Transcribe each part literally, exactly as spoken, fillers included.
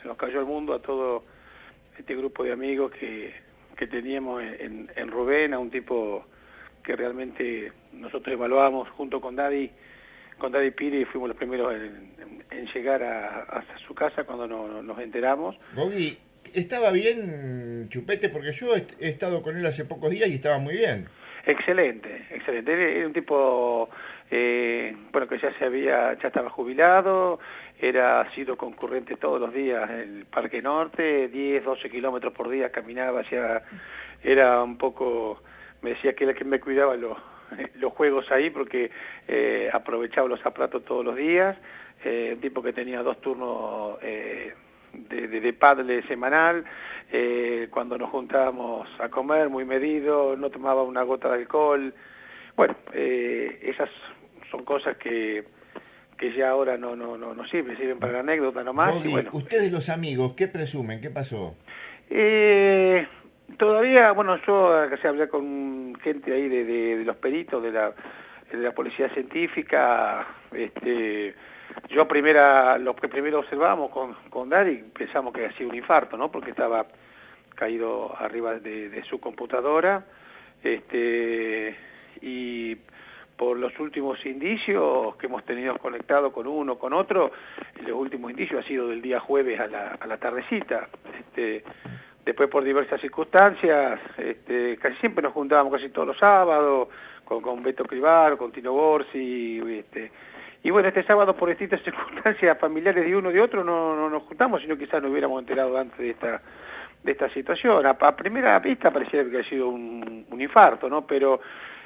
se nos cayó el mundo a todo este grupo de amigos que, que teníamos en, en Rubén, a un tipo que realmente nosotros evaluamos junto con Daddy, con Daddy Piri, fuimos los primeros en, en, en llegar a, a su casa cuando no, no, nos enteramos. Gogi, ¿estaba bien Chupete? Porque yo he, he estado con él hace pocos días y estaba muy bien. Excelente, excelente. Era un tipo, eh, bueno, que ya se había, ya estaba jubilado, era ha sido concurrente todos los días en el Parque Norte, diez, doce kilómetros por día caminaba, hacia, era un poco, me decía que era que me cuidaba los, los juegos ahí porque eh, aprovechaba los aparatos todos los días, eh, un tipo que tenía dos turnos eh, de, de, de paddle semanal, eh, cuando nos juntábamos a comer, muy medido, no tomaba una gota de alcohol. Bueno, eh, esas son cosas que, que ya ahora no, no, no, no sirven, sirven para la anécdota nomás. Gogi, y bueno, ustedes los amigos, ¿qué presumen? ¿Qué pasó? Eh, todavía, bueno, yo que se hablé con gente ahí de, de, de los peritos, de la, de la policía científica, este, yo primera, lo que primero observamos con, con Daddy, pensamos que hacía un infarto, ¿no? Porque estaba caído arriba de, de su computadora, este, y por los últimos indicios que hemos tenido conectado con uno, con otro, los últimos indicios ha sido del día jueves a la, a la tardecita, este, después por diversas circunstancias, este, casi siempre nos juntábamos casi todos los sábados, con, con Beto Cribar, con Tino Borsi, este, y bueno, este sábado por distintas circunstancias familiares de uno y de otro no, no nos juntamos, sino quizás nos hubiéramos enterado antes de esta de esta situación. A, a primera vista parecía que ha sido un, un infarto, ¿no? Pero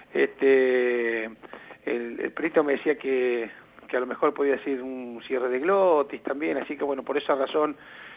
este el, el perito me decía que, que a lo mejor podía ser un cierre de glotis también, así que bueno, por esa razón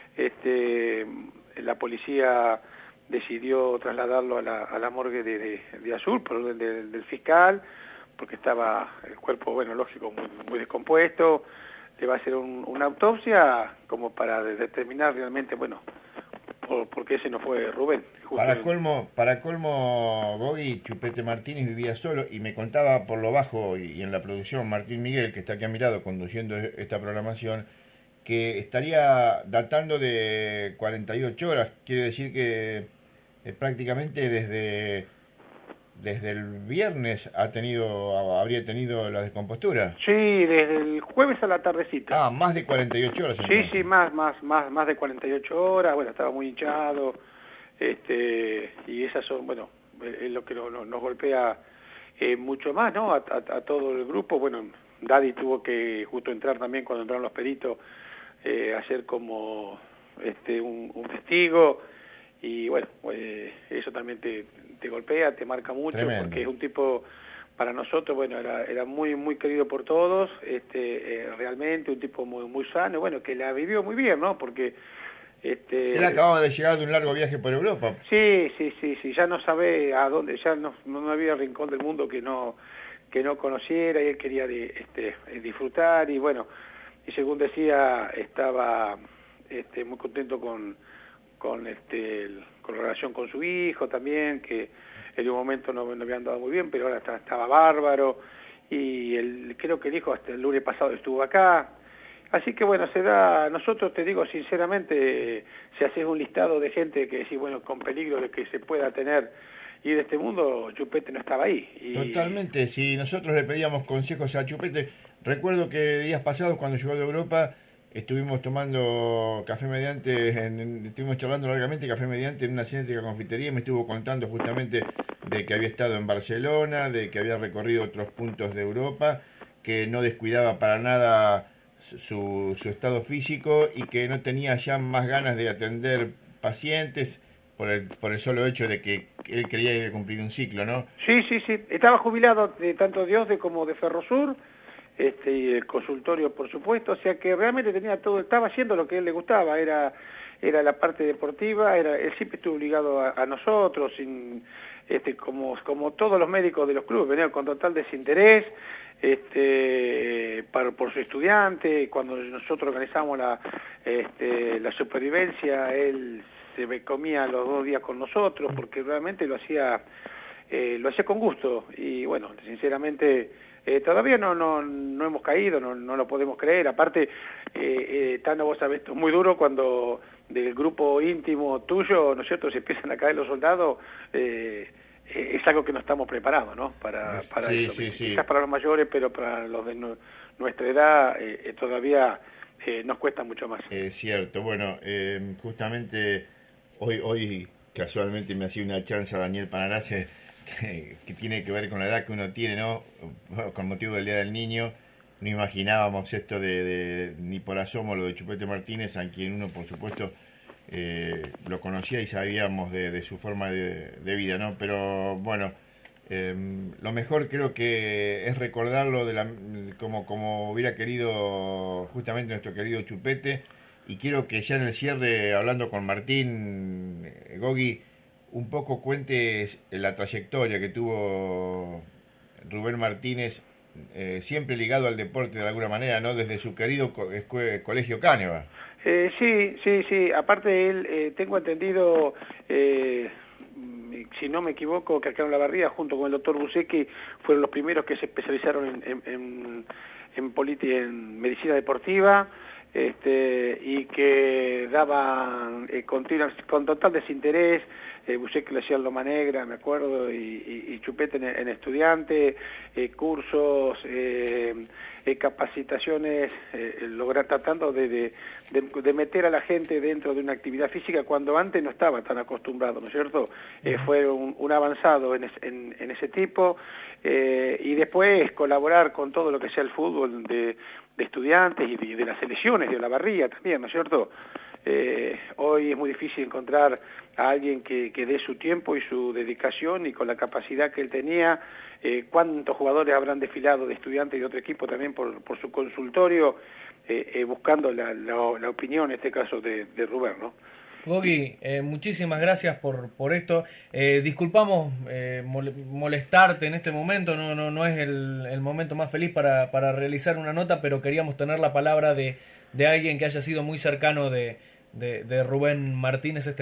este la policía decidió trasladarlo a la, a la morgue de, de, de Azul por orden de, del fiscal, porque estaba el cuerpo, bueno, lógico, muy, muy descompuesto. Le va a hacer un, una autopsia como para determinar realmente, bueno, por, por qué se nos fue Rubén. Para colmo, para colmo, Gogi, Chupete Martínez vivía solo y me contaba por lo bajo y, y en la producción Martín Miguel, que está aquí a mi lado conduciendo esta programación, que estaría datando de cuarenta y ocho horas, quiere decir que eh, prácticamente desde desde el viernes ha tenido habría tenido la descompostura. Sí, desde el jueves a la tardecita. Ah, más de cuarenta y ocho horas entonces. Sí, sí, más más más más de cuarenta y ocho horas, bueno, estaba muy hinchado, este y esas son, bueno, es lo que no, no, nos golpea eh, mucho más, ¿no? A, a, a todo el grupo. Bueno, Daddy tuvo que justo entrar también cuando entraron los peritos, eh, hacer como este un, un testigo, y bueno, eh, eso también te, te golpea, te marca mucho. Tremendo. Porque es un tipo, para nosotros, bueno, era, era muy muy querido por todos, este eh, realmente un tipo muy muy sano, bueno, que la vivió muy bien, ¿no? Porque este él acababa de llegar de un largo viaje por Europa. Sí, sí, sí, sí, ya no sabe a dónde, ya no, no había rincón del mundo que no que no conociera, y él quería de, este disfrutar, y bueno, y según decía, estaba este muy contento con con este el, con la relación con su hijo también, que en un momento no, no había andado muy bien, pero ahora está, estaba bárbaro, y el, creo que el hijo hasta el lunes pasado estuvo acá. Así que bueno, se da, nosotros te digo sinceramente, si haces un listado de gente que sí, bueno, con peligro de que se pueda tener y de este mundo, Chupete no estaba ahí. Y... Totalmente, si nosotros le pedíamos consejos a Chupete, recuerdo que días pasados cuando llegó de Europa estuvimos tomando café mediante, en, en, estuvimos charlando largamente café mediante en una céntrica confitería, y me estuvo contando justamente de que había estado en Barcelona, de que había recorrido otros puntos de Europa, que no descuidaba para nada su, su estado físico y que no tenía ya más ganas de atender pacientes por el, por el solo hecho de que él creía que había cumplido un ciclo, ¿no? Sí, sí, sí. Estaba jubilado de tanto de OSDE como de Ferrosur, este, y el consultorio, por supuesto, o sea que realmente tenía todo, estaba haciendo lo que a él le gustaba, era era la parte deportiva, era él siempre estuvo ligado a, a nosotros, sin, este, como como todos los médicos de los clubes, venía con total desinterés, este para, por su estudiante. Cuando nosotros organizamos la este, la supervivencia, él se comía los dos días con nosotros porque realmente lo hacía eh, lo hacía con gusto, y bueno, sinceramente Eh, todavía no, no, no hemos caído, no, no lo podemos creer. Aparte, eh, eh, Tano, vos sabés, esto es muy duro cuando del grupo íntimo tuyo, ¿no es cierto?, se empiezan a caer los soldados, eh, eh, es algo que no estamos preparados, ¿no?, para, para sí, eso. Sí, sí. Quizás para los mayores, pero para los de no, nuestra edad eh, todavía eh, nos cuesta mucho más. Es eh, cierto. Bueno, eh, justamente hoy, hoy casualmente me hacía una chanza Daniel Panarace, que tiene que ver con la edad que uno tiene, ¿no? Con motivo del Día del Niño, no imaginábamos esto de, de ni por asomo lo de Chupete Martínez, a quien uno, por supuesto, eh, lo conocía y sabíamos de, de su forma de, de vida, ¿no? Pero bueno, eh, lo mejor creo que es recordarlo de la, como, como hubiera querido justamente nuestro querido Chupete, y quiero que ya en el cierre, hablando con Martín, eh, Gogi, un poco cuentes la trayectoria que tuvo Rubén Martínez, eh, siempre ligado al deporte de alguna manera, ¿no? Desde su querido co colegio Cáneva. Eh, sí, sí, sí. Aparte él, eh, tengo entendido, eh, si no me equivoco, que acá en Olavarría, junto con el doctor Busecki, fueron los primeros que se especializaron en, en, en, en, politi en medicina deportiva. Este, y que daban eh, con, con total desinterés, eh, Busecki le hacía Loma Negra, me acuerdo, y, y, y Chupete en, en estudiante, eh, cursos, eh, eh, capacitaciones, eh, lograr, tratando de, de, de, de meter a la gente dentro de una actividad física cuando antes no estaba tan acostumbrado, ¿no es cierto? Eh, fue un, un avanzado en, es, en, en ese tipo, eh, y después colaborar con todo lo que sea el fútbol de de estudiantes y de, de las selecciones de Olavarría también, ¿no es cierto? Eh, hoy es muy difícil encontrar a alguien que, que dé su tiempo y su dedicación, y con la capacidad que él tenía, eh, cuántos jugadores habrán desfilado de estudiantes y de otro equipo también por, por su consultorio, eh, eh, buscando la, la, la opinión, en este caso, de, de Rubén, ¿no? Gogi, eh, muchísimas gracias por por esto. Eh, disculpamos eh, molestarte en este momento, no no no es el, el momento más feliz para, para realizar una nota, pero queríamos tener la palabra de, de alguien que haya sido muy cercano de, de, de Rubén Martínez. Este